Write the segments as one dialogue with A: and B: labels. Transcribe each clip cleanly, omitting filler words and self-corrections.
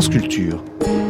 A: France Culture.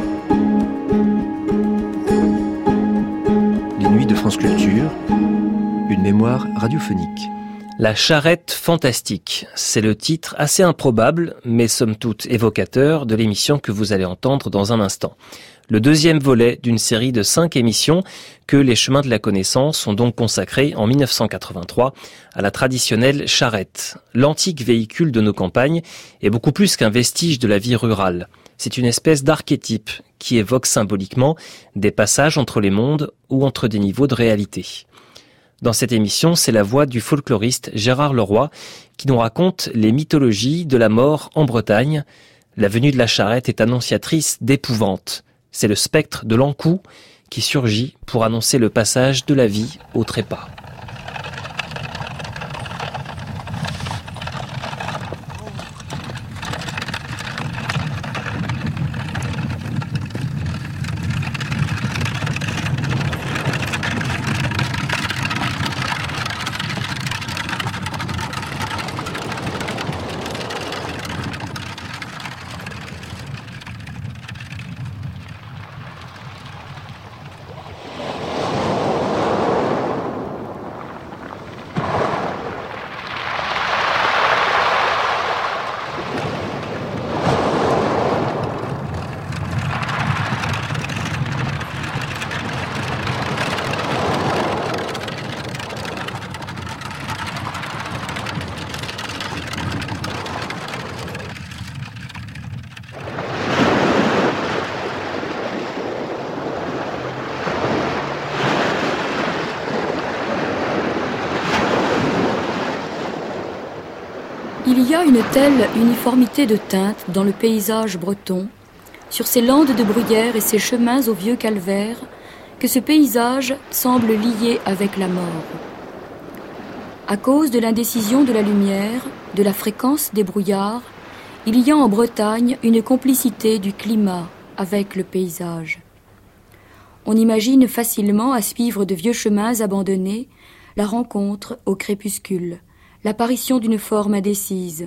A: Les nuits de France Culture, une mémoire radiophonique.
B: La charrette fantastique, c'est le titre assez improbable, mais somme toute évocateur de l'émission que vous allez entendre dans un instant. Le deuxième volet d'une série de 5 émissions que les chemins de la connaissance ont donc consacrés en 1983 à la traditionnelle charrette. L'antique véhicule de nos campagnes est beaucoup plus qu'un vestige de la vie rurale. C'est une espèce d'archétype qui évoque symboliquement des passages entre les mondes ou entre des niveaux de réalité. Dans cette émission, c'est la voix du folkloriste Gérard Leroy qui nous raconte les mythologies de la mort en Bretagne. La venue de la charrette est annonciatrice d'épouvante. C'est le spectre de l'Ankou qui surgit pour annoncer le passage de la vie au trépas.
C: Il y a une telle uniformité de teintes dans le paysage breton, sur ces landes de bruyère et ces chemins au vieux calvaire, que ce paysage semble lié avec la mort. À cause de l'indécision de la lumière, de la fréquence des brouillards, il y a en Bretagne une complicité du climat avec le paysage. On imagine facilement, à suivre de vieux chemins abandonnés, la rencontre au crépuscule, l'apparition d'une forme indécise.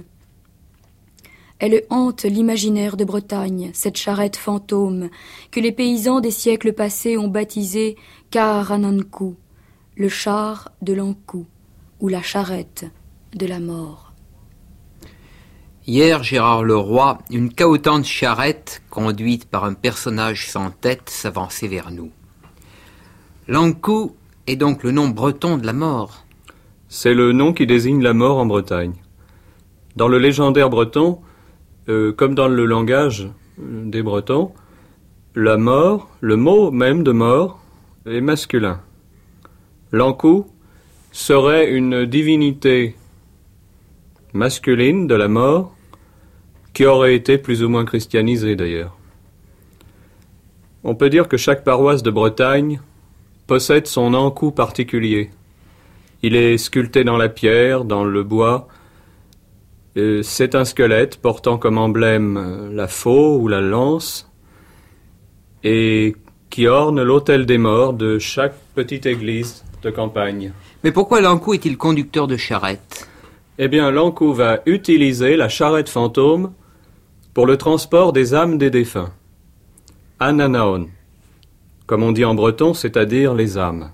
C: Elle hante l'imaginaire de Bretagne, cette charrette fantôme que les paysans des siècles passés ont baptisée Karanankou, le char de l'Ankou, ou la charrette de la mort.
D: Hier, Gérard Leroy, une cahotante charrette, conduite par un personnage sans tête, s'avançait vers nous. L'Ankou est donc le nom breton de la mort.
E: C'est le nom qui désigne la mort en Bretagne. Dans le légendaire breton, comme dans le langage des Bretons, la mort, le mot même de mort, est masculin. L'Ankou serait une divinité masculine de la mort qui aurait été plus ou moins christianisée d'ailleurs. On peut dire que chaque paroisse de Bretagne possède son Ankou particulier. Il est sculpté dans la pierre, dans le bois. C'est un squelette portant comme emblème la faux ou la lance et qui orne l'autel des morts de chaque petite église de campagne.
D: Mais pourquoi l'Ankou est-il conducteur de charrette ?
E: Eh bien, l'Ankou va utiliser la charrette fantôme pour le transport des âmes des défunts. Ananaon, comme on dit en breton, c'est-à-dire les âmes.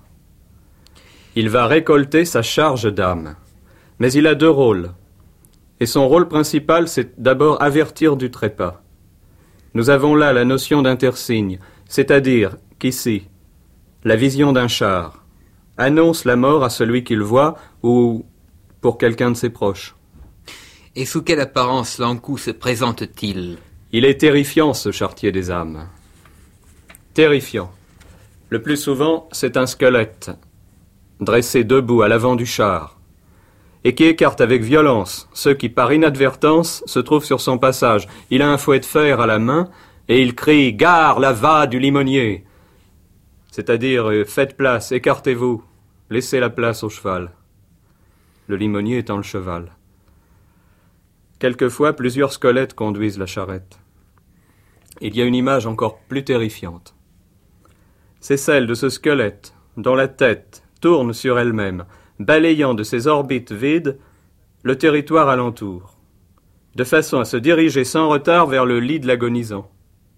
E: Il va récolter sa charge d'âme. Mais il a 2 rôles. Et son rôle principal, c'est d'abord avertir du trépas. Nous avons là la notion d'intersigne, c'est-à-dire qu'ici, la vision d'un char annonce la mort à celui qui le voit ou pour quelqu'un de ses proches.
D: Et sous quelle apparence l'Ankou se présente-t-il ?
E: Il est terrifiant, ce charretier des âmes. Terrifiant. Le plus souvent, c'est un squelette, dressé debout à l'avant du char, et qui écarte avec violence ceux qui, par inadvertance, se trouvent sur son passage. Il a un fouet de fer à la main, et il crie « Gare, la va du limonier !» C'est-à-dire « Faites place, écartez-vous, laissez la place au cheval ». Le limonier étant le cheval. Quelquefois, plusieurs squelettes conduisent la charrette. Il y a une image encore plus terrifiante. C'est celle de ce squelette, dont la tête tourne sur elle-même, balayant de ses orbites vides le territoire alentour, de façon à se diriger sans retard vers le lit de l'agonisant.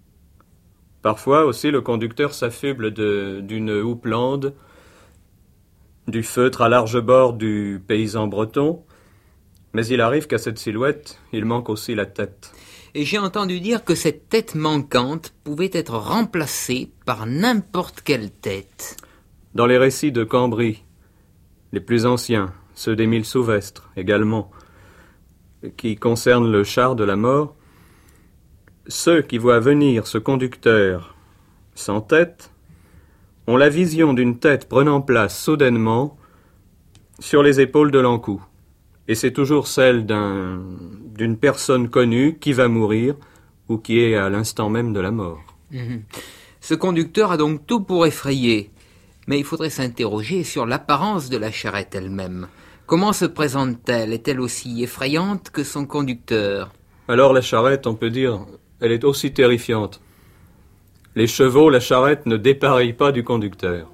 E: Parfois aussi le conducteur s'affuble d'une houppelande, du feutre à large bord du paysan breton, mais il arrive qu'à cette silhouette, il manque aussi la tête.
D: Et j'ai entendu dire que cette tête manquante pouvait être remplacée par n'importe quelle tête.
E: Dans les récits de Cambry, les plus anciens, ceux d'Émile Souvestre également, qui concernent le char de la mort, ceux qui voient venir ce conducteur sans tête ont la vision d'une tête prenant place soudainement sur les épaules de l'encou. Et c'est toujours celle d'une personne connue qui va mourir ou qui est à l'instant même de la mort.
D: Ce conducteur a donc tout pour effrayer. Mais il faudrait s'interroger sur l'apparence de la charrette elle-même. Comment se présente-t-elle? Est-elle aussi effrayante que son conducteur?
E: Alors la charrette, on peut dire, elle est aussi terrifiante. Les chevaux, la charrette ne dépareillent pas du conducteur.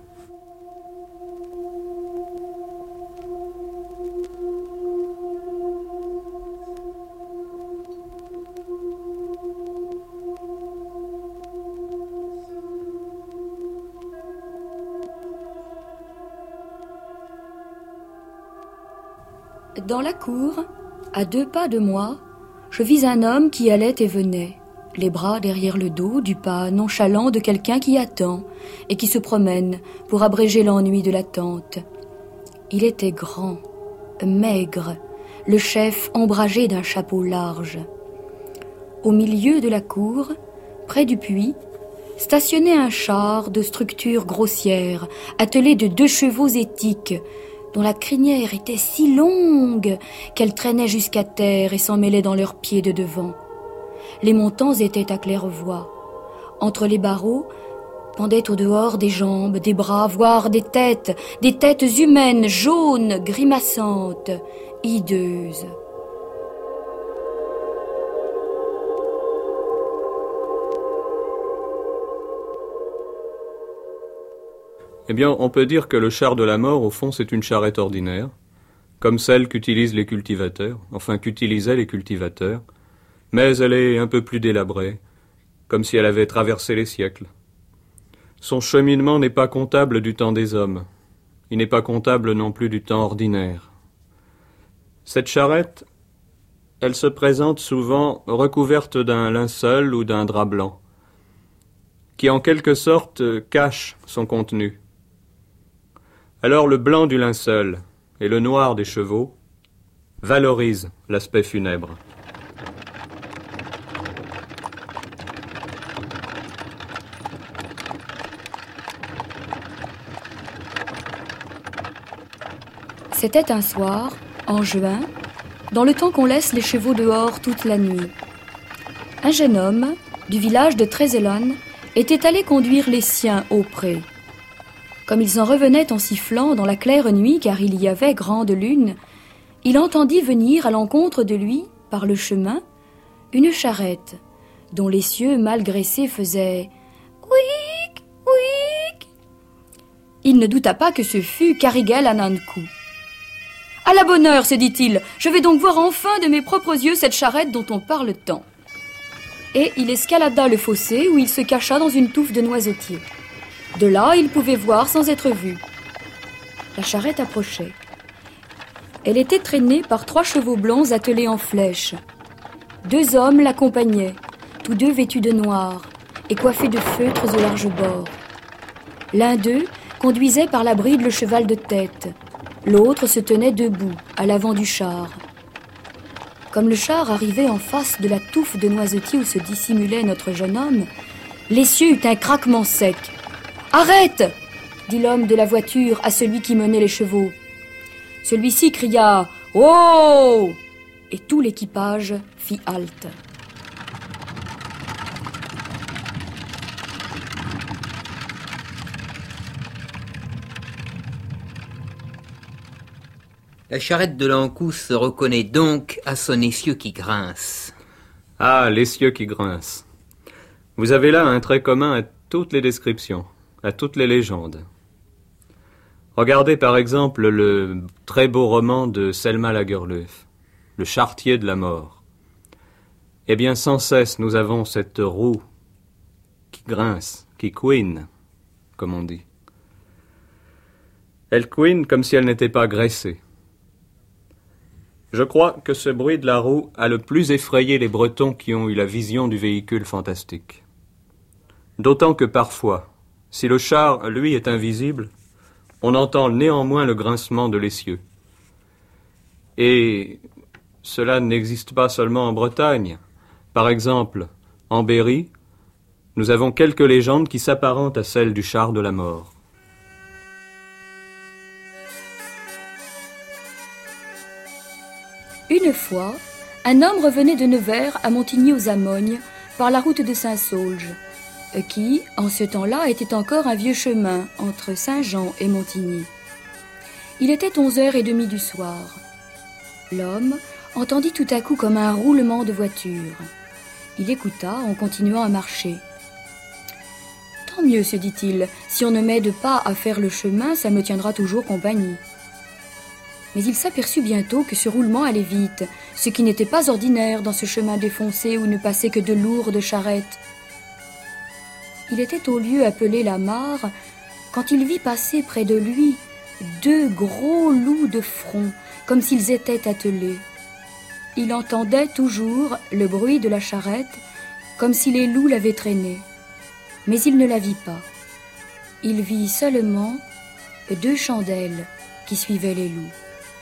C: Dans la cour, à 2 pas de moi, je vis un homme qui allait et venait, les bras derrière le dos, du pas nonchalant de quelqu'un qui attend et qui se promène pour abréger l'ennui de l'attente. Il était grand, maigre, le chef ombragé d'un chapeau large. Au milieu de la cour, près du puits, stationnait un char de structure grossière, attelé de 2 chevaux étiques, dont la crinière était si longue qu'elle traînait jusqu'à terre et s'en mêlait dans leurs pieds de devant. Les montants étaient à claire-voie. Entre les barreaux pendaient au dehors des jambes, des bras, voire des têtes humaines, jaunes, grimaçantes, hideuses.
E: Eh bien, on peut dire que le char de la mort, au fond, c'est une charrette ordinaire, comme celle qu'utilisent les cultivateurs, enfin qu'utilisaient les cultivateurs, mais elle est un peu plus délabrée, comme si elle avait traversé les siècles. Son cheminement n'est pas comptable du temps des hommes, il n'est pas comptable non plus du temps ordinaire. Cette charrette, elle se présente souvent recouverte d'un linceul ou d'un drap blanc, qui en quelque sorte cache son contenu. Alors le blanc du linceul et le noir des chevaux valorisent l'aspect funèbre.
C: C'était un soir, en juin, dans le temps qu'on laisse les chevaux dehors toute la nuit. Un jeune homme, du village de Trézelonne, était allé conduire les siens au pré. Comme ils en revenaient en sifflant dans la claire nuit, car il y avait grande lune, il entendit venir à l'encontre de lui, par le chemin, une charrette, dont l'essieu mal graissé faisait « ouic, ouic ». Il ne douta pas que ce fût Carigel Anankou. « À la bonne heure, se dit-il, je vais donc voir enfin de mes propres yeux cette charrette dont on parle tant. » Et il escalada le fossé où il se cacha dans une touffe de noisetiers. De là, il pouvait voir sans être vu. La charrette approchait. Elle était traînée par 3 chevaux blancs attelés en flèche. 2 hommes l'accompagnaient, tous 2 vêtus de noir et coiffés de feutres au large bord. L'un d'eux conduisait par la bride le cheval de tête. L'autre se tenait debout, à l'avant du char. Comme le char arrivait en face de la touffe de noisetiers où se dissimulait notre jeune homme, l'essieu eut un craquement sec. « Arrête !» dit l'homme de la voiture à celui qui menait les chevaux. Celui-ci cria « Oh !» et tout l'équipage fit halte.
D: La charrette de l'Ankou se reconnaît donc à son essieu qui grince.
E: Ah, l'essieu qui grince. Vous avez là un trait commun à toutes les descriptions, à toutes les légendes. Regardez par exemple le très beau roman de Selma Lagerlöf, Le charretier de la mort. Eh bien, sans cesse, nous avons cette roue qui grince, qui couine, comme on dit. Elle couine comme si elle n'était pas graissée. Je crois que ce bruit de la roue a le plus effrayé les Bretons qui ont eu la vision du véhicule fantastique. D'autant que parfois, si le char, lui, est invisible, on entend néanmoins le grincement de l'essieu. Et cela n'existe pas seulement en Bretagne. Par exemple, en Berry, nous avons quelques légendes qui s'apparentent à celles du char de la mort.
C: Une fois, un homme revenait de Nevers à Montigny-aux-Amognes par la route de Saint-Saulge, qui, en ce temps-là, était encore un vieux chemin entre Saint-Jean et Montigny. Il était 11h30 du soir. L'homme entendit tout à coup comme un roulement de voiture. Il écouta en continuant à marcher. « Tant mieux, se dit-il, si on ne m'aide pas à faire le chemin, ça me tiendra toujours compagnie. » Mais il s'aperçut bientôt que ce roulement allait vite, ce qui n'était pas ordinaire dans ce chemin défoncé où ne passaient que de lourdes charrettes. Il était au lieu appelé la mare quand il vit passer près de lui 2 gros loups de front, comme s'ils étaient attelés. Il entendait toujours le bruit de la charrette, comme si les loups l'avaient traînée. Mais il ne la vit pas. Il vit seulement 2 chandelles qui suivaient les loups.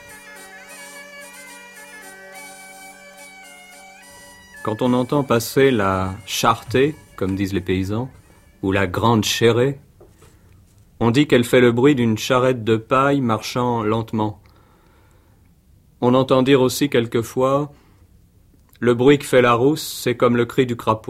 E: Quand on entend passer la charretée, comme disent les paysans, ou la grande chérée, on dit qu'elle fait le bruit d'une charrette de paille marchant lentement. On entend dire aussi quelquefois « le bruit que fait la rousse, c'est comme le cri du crapaud ».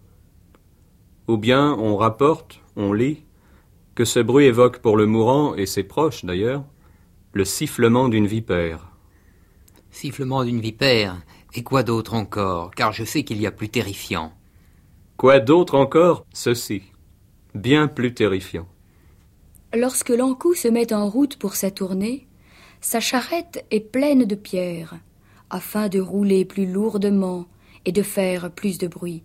E: Ou bien on rapporte, on lit, que ce bruit évoque pour le mourant, et ses proches d'ailleurs, le sifflement d'une vipère.
D: Sifflement d'une vipère, et quoi d'autre encore, car je sais qu'il y a plus terrifiant.
E: Quoi d'autre encore? Ceci, bien plus terrifiant.
C: Lorsque l'Ankou se met en route pour sa tournée, sa charrette est pleine de pierres, afin de rouler plus lourdement et de faire plus de bruit.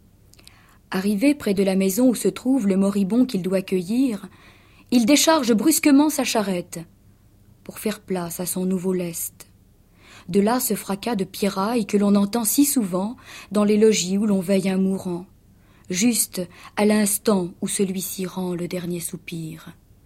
C: Arrivé près de la maison où se trouve le moribond qu'il doit cueillir, il décharge brusquement sa charrette pour faire place à son nouveau lest. De là ce fracas de pierrailles que l'on entend si souvent dans les logis où l'on veille un mourant, juste à l'instant où celui-ci rend le dernier soupir.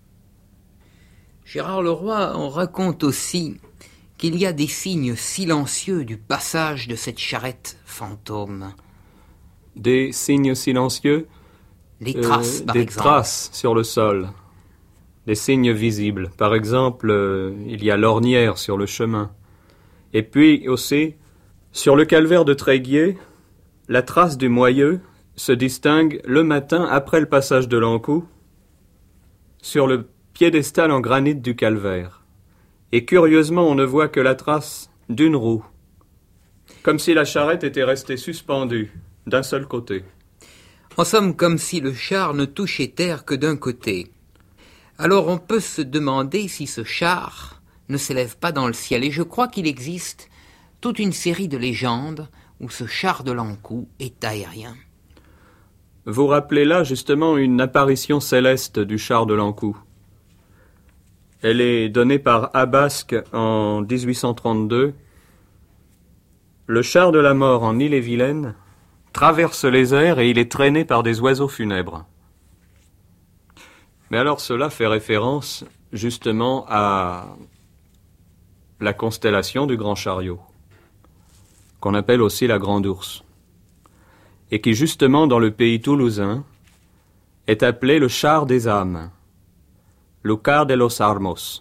D: Gérard Leroy en raconte aussi qu'il y a des signes silencieux du passage de cette charrette fantôme.
E: Des signes silencieux?
D: Des traces, par exemple.
E: Des traces sur le sol. Des signes visibles. Par exemple, il y a l'ornière sur le chemin. Et puis aussi, sur le calvaire de Tréguier, la trace du moyeu se distingue le matin après le passage de l'Ankou sur le piédestal en granit du calvaire. Et curieusement, on ne voit que la trace d'une roue, comme si la charrette était restée suspendue d'un seul côté.
D: En somme, comme si le char ne touchait terre que d'un côté. Alors on peut se demander si ce char ne s'élève pas dans le ciel. Et je crois qu'il existe toute une série de légendes où ce char de l'Ankou est aérien.
E: Vous rappelez là justement une apparition céleste du char de l'Ankou. Elle est donnée par Abasque en 1832. Le char de la mort en Ille-et-Vilaine traverse les airs et il est traîné par des oiseaux funèbres. Mais alors cela fait référence justement à la constellation du Grand Chariot, qu'on appelle aussi la Grande Ourse, et qui justement dans le pays toulousain est appelé le char des âmes, Lucar de los Armos.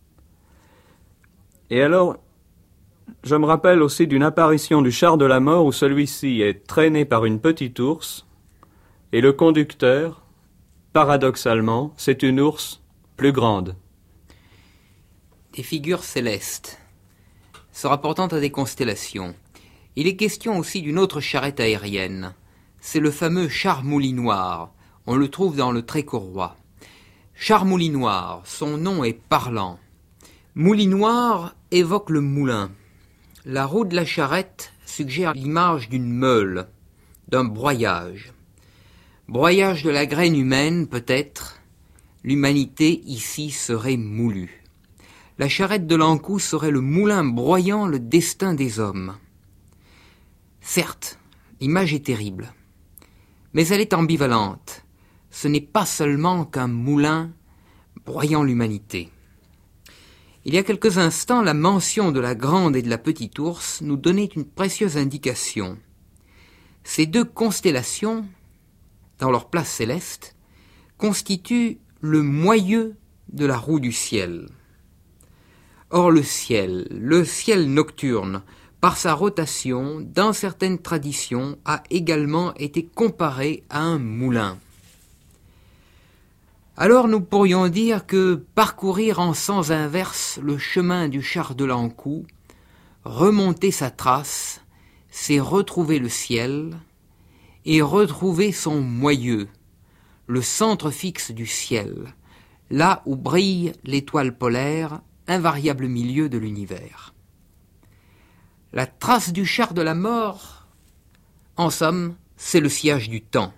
E: Et alors, je me rappelle aussi d'une apparition du char de la mort où celui-ci est traîné par une petite ours, et le conducteur, paradoxalement, c'est une ours plus grande.
D: Des figures célestes, se rapportant à des constellations. Il est question aussi d'une autre charrette aérienne. C'est le fameux char moulinoir. On le trouve dans le Trécorois. Char moulinoir, son nom est parlant. Moulinoir évoque le moulin. La roue de la charrette suggère l'image d'une meule, d'un broyage. Broyage de la graine humaine, peut-être, l'humanité ici serait moulue. La charrette de l'Ankou serait le moulin broyant le destin des hommes. Certes, l'image est terrible, mais elle est ambivalente. Ce n'est pas seulement qu'un moulin broyant l'humanité. Il y a quelques instants, la mention de la grande et de la petite ours nous donnait une précieuse indication. Ces deux constellations, dans leur place céleste, constituent le moyeu de la roue du ciel. Or le ciel nocturne, par sa rotation, dans certaines traditions, a également été comparé à un moulin. Alors nous pourrions dire que parcourir en sens inverse le chemin du char de l'Ankou, remonter sa trace, c'est retrouver le ciel et retrouver son moyeu, le centre fixe du ciel, là où brille l'étoile polaire, invariable milieu de l'univers. La trace du char de la mort, en somme, c'est le sillage du temps.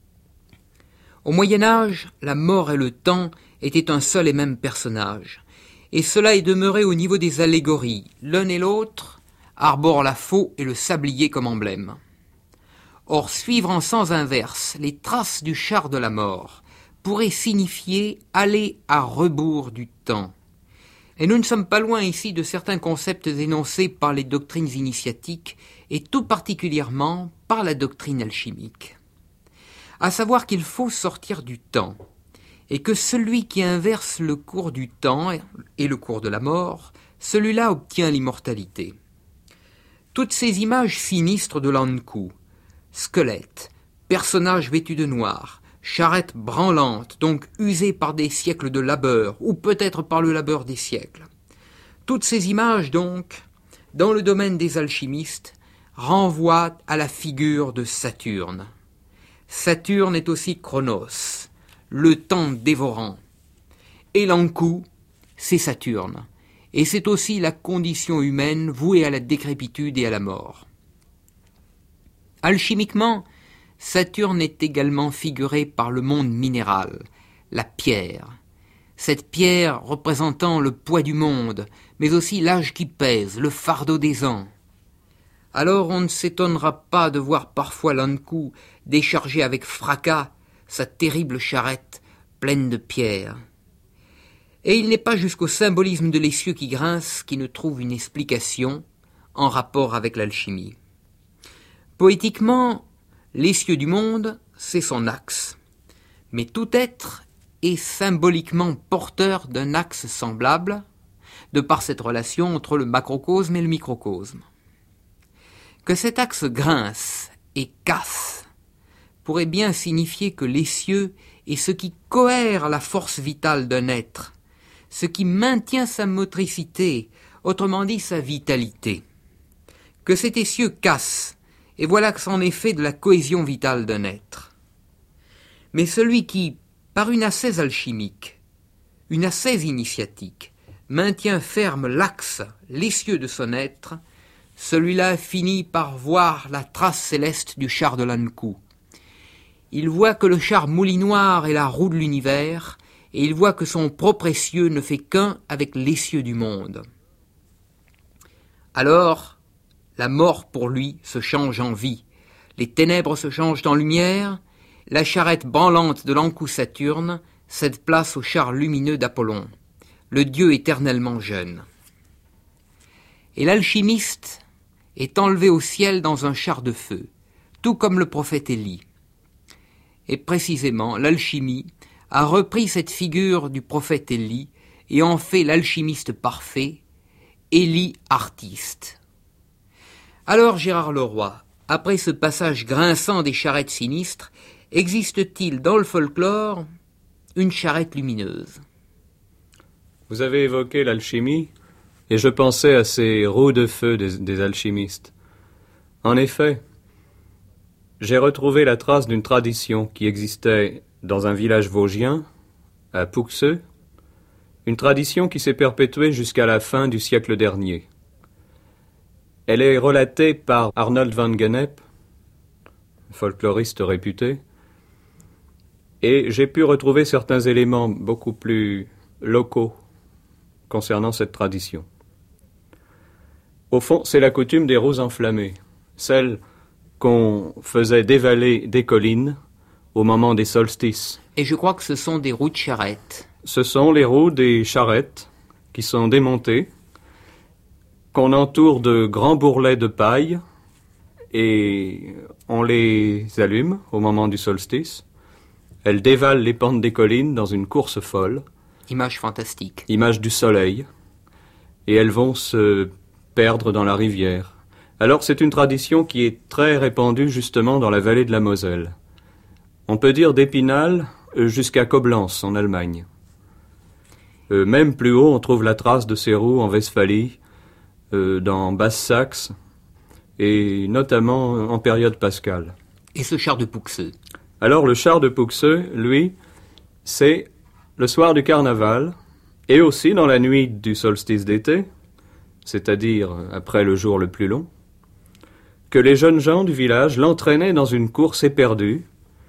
D: Au Moyen-Âge, la mort et le temps étaient un seul et même personnage, et cela est demeuré au niveau des allégories. L'un et l'autre arborent la faux et le sablier comme emblème. Or, suivre en sens inverse les traces du char de la mort pourrait signifier aller à rebours du temps. Et nous ne sommes pas loin ici de certains concepts énoncés par les doctrines initiatiques, et tout particulièrement par la doctrine alchimique. À savoir qu'il faut sortir du temps, et que celui qui inverse le cours du temps et le cours de la mort, celui-là obtient l'immortalité. Toutes ces images sinistres de l'Ankou, squelettes, personnages vêtus de noir, charrettes branlantes, donc usées par des siècles de labeur, ou peut-être par le labeur des siècles. Toutes ces images, donc, dans le domaine des alchimistes, renvoient à la figure de Saturne. Saturne est aussi Chronos, le temps dévorant. Et l'Ankou, c'est Saturne, et c'est aussi la condition humaine vouée à la décrépitude et à la mort. Alchimiquement, Saturne est également figuré par le monde minéral, la pierre. Cette pierre représentant le poids du monde, mais aussi l'âge qui pèse, le fardeau des ans. Alors on ne s'étonnera pas de voir parfois l'Ankou décharger avec fracas sa terrible charrette pleine de pierres. Et il n'est pas jusqu'au symbolisme de l'essieu qui grince qui ne trouve une explication en rapport avec l'alchimie. Poétiquement, l'essieu du monde, c'est son axe. Mais tout être est symboliquement porteur d'un axe semblable, de par cette relation entre le macrocosme et le microcosme. Que cet axe grince et casse pourrait bien signifier que l'essieu est ce qui cohère la force vitale d'un être, ce qui maintient sa motricité, autrement dit sa vitalité. Que cet essieu casse, et voilà que c'en est fait de la cohésion vitale d'un être. Mais celui qui, par une ascèse alchimique, une ascèse initiatique, maintient ferme l'axe, l'essieu de son être, celui-là finit par voir la trace céleste du char de l'Ankou. Il voit que le char moulinoir est la roue de l'univers, et il voit que son propre essieu ne fait qu'un avec l'essieu du monde. Alors, la mort pour lui se change en vie, les ténèbres se changent en lumière, la charrette branlante de l'Ankou Saturne cède place au char lumineux d'Apollon, le dieu éternellement jeune. Et l'alchimiste est enlevé au ciel dans un char de feu, tout comme le prophète Élie. Et précisément, l'alchimie a repris cette figure du prophète Élie et en fait l'alchimiste parfait, Élie artiste. Alors Gérard Leroy, après ce passage grinçant des charrettes sinistres, existe-t-il dans le folklore une charrette lumineuse?
E: Vous avez évoqué l'alchimie, et je pensais à ces roues de feu des alchimistes. En effet, j'ai retrouvé la trace d'une tradition qui existait dans un village vosgien, à Pouxeux, une tradition qui s'est perpétuée jusqu'à la fin du siècle dernier. Elle est relatée par Arnold van Gennep, folkloriste réputé, Et j'ai pu retrouver certains éléments beaucoup plus locaux concernant cette tradition. Au fond, c'est la coutume des roues enflammées, celle qu'on faisait dévaler des collines au moment des solstices.
D: Et je crois que ce sont des roues de charrette.
E: Ce sont les roues des charrettes qui sont démontées, qu'on entoure de grands bourrelets de paille et on les allume au moment du solstice. Elles dévalent les pentes des collines dans une course folle.
D: Image fantastique.
E: Image du soleil. Et elles vont se perdre dans la rivière. Alors c'est une tradition qui est très répandue justement dans la vallée de la Moselle. On peut dire d'Épinal jusqu'à Koblenz en Allemagne. Même plus haut, on trouve la trace de ces roues en Westphalie, dans Basse-Saxe, et notamment en période pascale.
D: Et ce char de Pouxeux?
E: Alors le char de Pouxeux, lui, c'est le soir du carnaval, et aussi dans la nuit du solstice d'été, c'est-à-dire après le jour le plus long, que les jeunes gens du village l'entraînaient dans une course éperdue.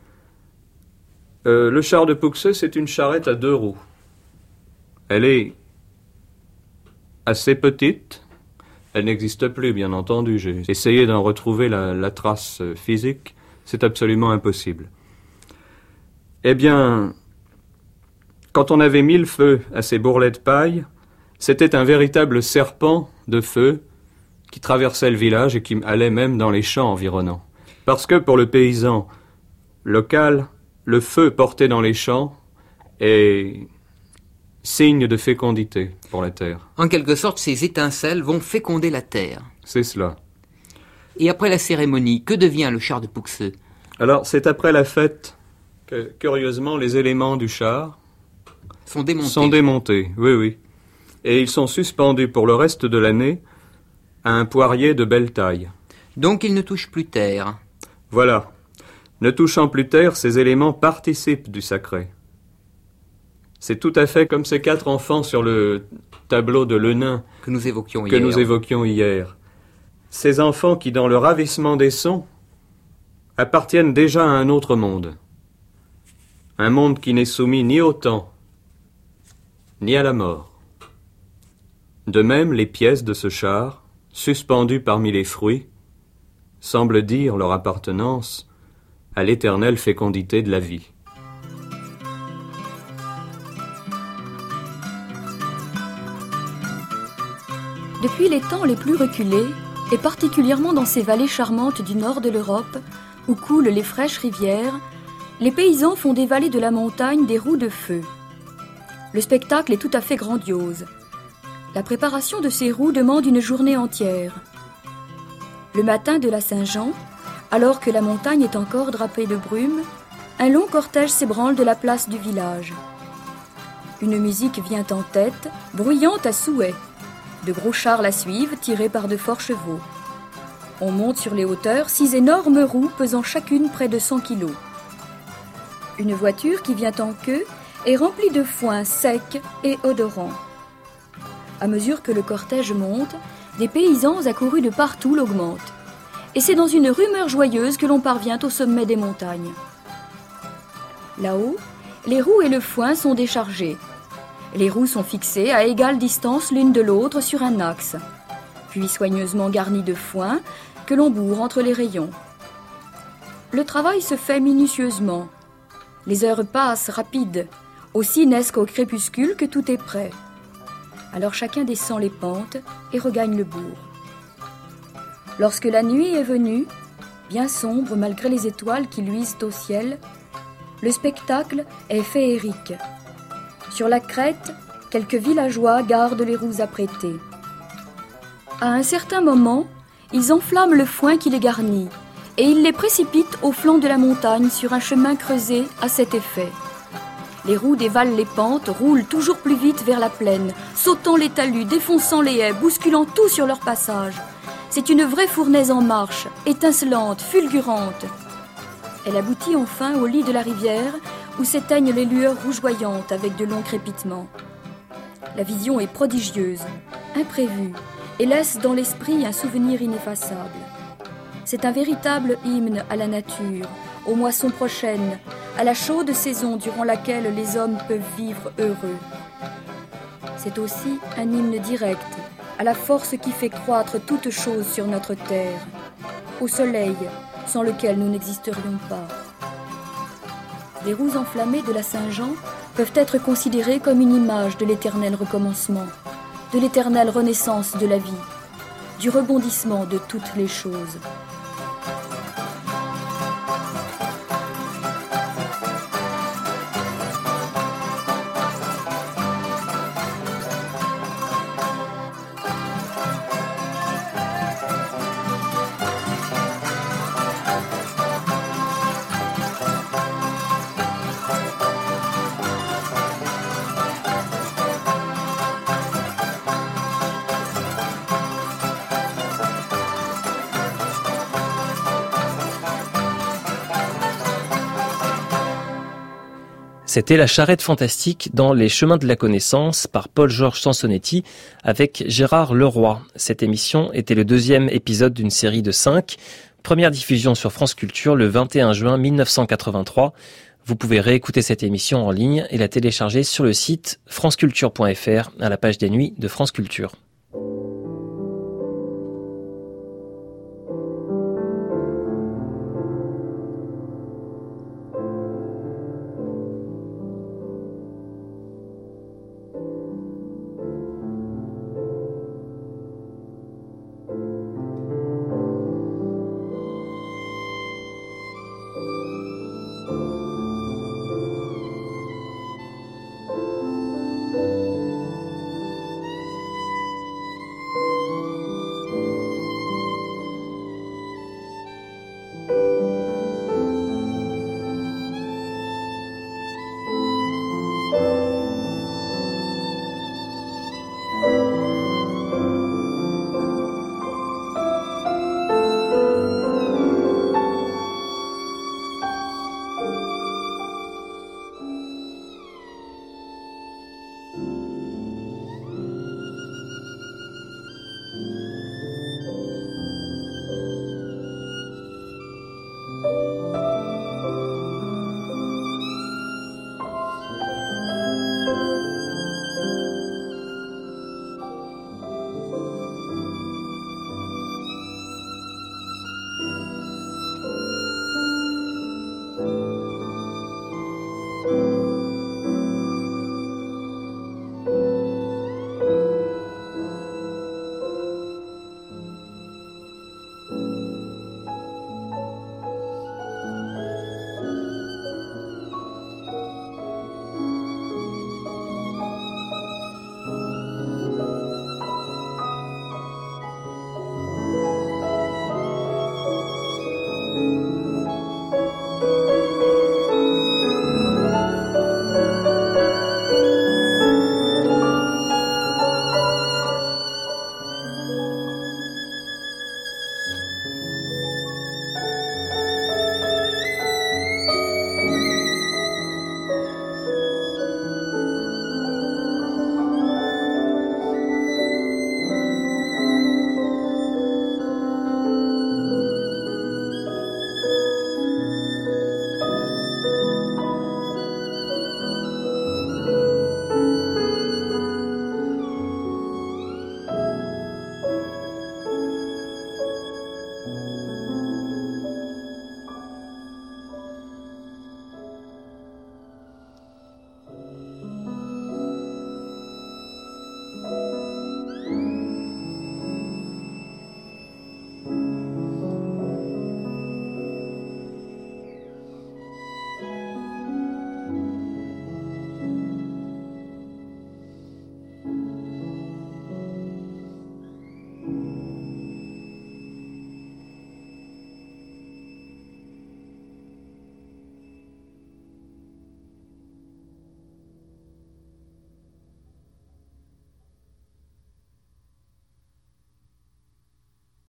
E: Le char de Pouxeux, c'est une charrette à 2 roues. Elle est assez petite. Elle n'existe plus, bien entendu. J'ai essayé d'en retrouver la trace physique. C'est absolument impossible. Eh bien, quand on avait mis le feu à ces bourrelets de paille, c'était un véritable serpent de feu qui traversait le village et qui allait même dans les champs environnants. Parce que pour le paysan local, le feu porté dans les champs est signe de fécondité pour la terre.
D: En quelque sorte, ces étincelles vont féconder la terre.
E: C'est cela.
D: Et après la cérémonie, que devient le char de Pouxeux?
E: Alors, c'est après la fête que, curieusement, les éléments du char
D: sont démontés.
E: Sont démontés, oui, oui. Et ils sont suspendus pour le reste de l'année à un poirier de belle taille.
D: Donc ils ne touchent plus terre.
E: Voilà. Ne touchant plus terre, ces éléments participent du sacré. C'est tout à fait comme ces 4 enfants sur le tableau de Lenain
D: que nous évoquions
E: hier. Ces enfants qui, dans le ravissement des sons, appartiennent déjà à un autre monde. Un monde qui n'est soumis ni au temps, ni à la mort. De même, les pièces de ce char, suspendues parmi les fruits, semblent dire leur appartenance à l'éternelle fécondité de la vie.
C: Depuis les temps les plus reculés, et particulièrement dans ces vallées charmantes du nord de l'Europe, où coulent les fraîches rivières, les paysans font des vallées de la montagne des roues de feu. Le spectacle est tout à fait grandiose. La préparation de ces roues demande une journée entière. Le matin de la Saint-Jean, alors que la montagne est encore drapée de brume, un long cortège s'ébranle de la place du village. Une musique vient en tête, bruyante à souhait. De gros chars la suivent, tirés par de forts chevaux. On monte sur les hauteurs 6 énormes roues pesant chacune près de 100 kilos. Une voiture qui vient en queue est remplie de foin sec et odorant. À mesure que le cortège monte, des paysans accourus de partout l'augmentent. Et c'est dans une rumeur joyeuse que l'on parvient au sommet des montagnes. Là-haut, les roues et le foin sont déchargés. Les roues sont fixées à égale distance l'une de l'autre sur un axe, puis soigneusement garnies de foin que l'on bourre entre les rayons. Le travail se fait minutieusement. Les heures passent rapides, aussi n'est-ce qu'au crépuscule que tout est prêt. Alors chacun descend les pentes et regagne le bourg. Lorsque la nuit est venue, bien sombre malgré les étoiles qui luisent au ciel, le spectacle est féerique. Sur la crête, quelques villageois gardent les roues apprêtées. À un certain moment, ils enflamment le foin qui les garnit et ils les précipitent au flanc de la montagne sur un chemin creusé à cet effet. Les roues dévalent les pentes, roulent toujours plus vite vers la plaine, sautant les talus, défonçant les haies, bousculant tout sur leur passage. C'est une vraie fournaise en marche, étincelante, fulgurante. Elle aboutit enfin au lit de la rivière, où s'éteignent les lueurs rougeoyantes avec de longs crépitements. La vision est prodigieuse, imprévue, et laisse dans l'esprit un souvenir ineffaçable. C'est un véritable hymne à la nature, aux moissons prochaines, à la chaude saison durant laquelle les hommes peuvent vivre heureux. C'est aussi un hymne direct à la force qui fait croître toute chose sur notre terre, au soleil sans lequel nous n'existerions pas. Les roues enflammées de la Saint-Jean peuvent être considérées comme une image de l'éternel recommencement, de l'éternelle renaissance de la vie, du rebondissement de toutes les choses.
B: C'était La Charrette fantastique dans Les chemins de la connaissance par Paul-Georges Sansonetti avec Gérard Leroy. Cette émission était le 2e épisode d'une série de 5. Première diffusion sur France Culture le 21 juin 1983. Vous pouvez réécouter cette émission en ligne et la télécharger sur le site franceculture.fr à la page des nuits de France Culture.